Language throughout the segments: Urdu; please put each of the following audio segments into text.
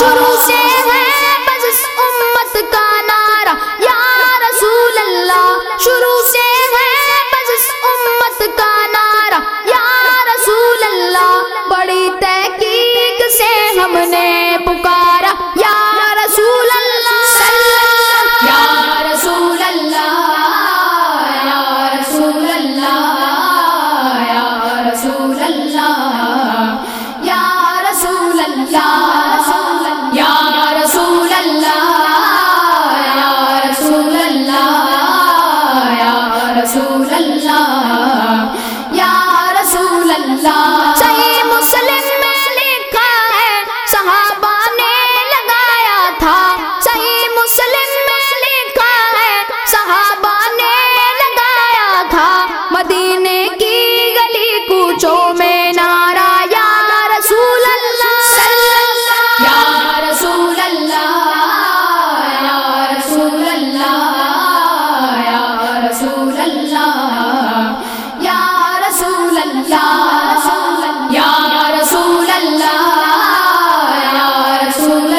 شروع سے ہے بس اس امت کا نعرہ یا رسول اللہ، شروع سے ہے بس اس امت کا نعرہ یا رسول اللہ، بڑی تحقیق سے ہم نے پکارا یا رسول اللہ، یا رسول اللہ، یا رسول اللہ، یا رسول اللہ، یا رسول اللہ، یا رسول اللہ، یا رسول اللہ، یا رسول اللہ، یا رسول اللہ۔ صحیح مسلم میں لکھا ہے صحابہ نے لگایا تھا، صحیح مسلم میں لکھا ہے صحابہ نے لگایا تھا، مدینے کی گلی کوچوں میں نعرہ یا رسول اللہ، یا رسول اللہ، یا رسول اللہ، یا رسول اللہ، یا رسول اللہ، یا رسول اللہ، یا رسول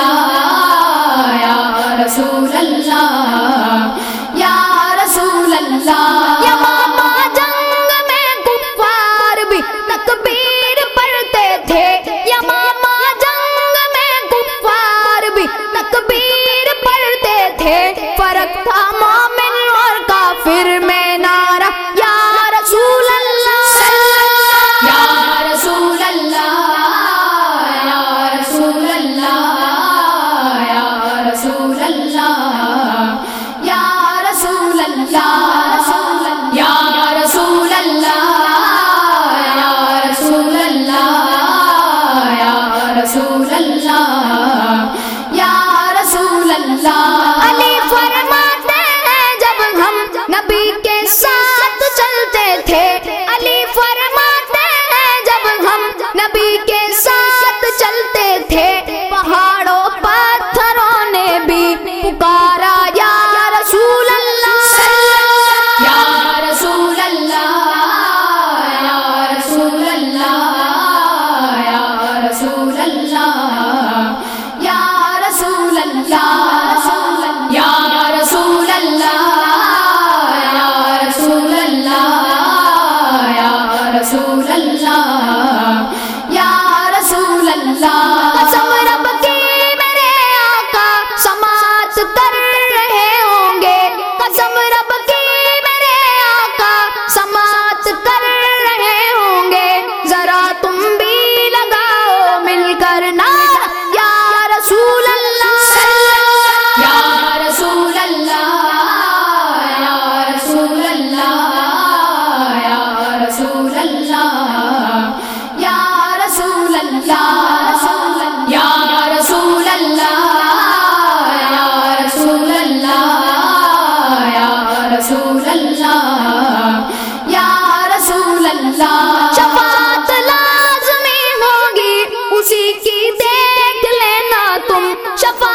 اللہ، یا رسول اللہ، یا رسول اللہ۔ یمامہ جنگ میں کفار بھی تکبیر پڑھتے تھے، یمامہ جنگ میں کفار بھی تکبیر پڑھتے تھے، فرق تھا مومن اور کافر میں نعرہ یا رسول اللہ، یا رسول اللہ، یا رسول اللہ، یا رسول اللہ، یا رسول اللہ، یا رسول اللہ، یا رسول اللہ، یا رسول اللہ، یا رسول اللہ۔ علی فرماتے ہیں جب ہم نبی کے ساتھ چلتے تھے، علی فرماتے ہیں جب ہم نبی کے ساتھ چلتے تھے، پہاڑوں پتھروں نے بھی پکارا یا رسول اللہ، یا رسول اللہ، یا رسول اللہ، یا رسول اللہ، یا رسول اللہ، یا رسول اللہ، یا رسول اللہ، یا رسول اللہ، یا رسول اللہ۔ قسم رب کی میرے آقا سماعت کر رہے ہوں گے، قسم رب کی میرے آقا سماعت کر رہے ہوں گے، ذرا تم بھی لگاؤ مل کر نعرہ یا رسول اللہ، یا رسول اللہ، یا رسول اللہ، یا رسول اللہ، یا رسول اللہ، یا رسول اللہ، یا رسول اللہ، یا رسول اللہ، یا رسول اللہ۔ شفاعت لازمی ہوگی اسی کی دیکھ لینا تم، شفاعت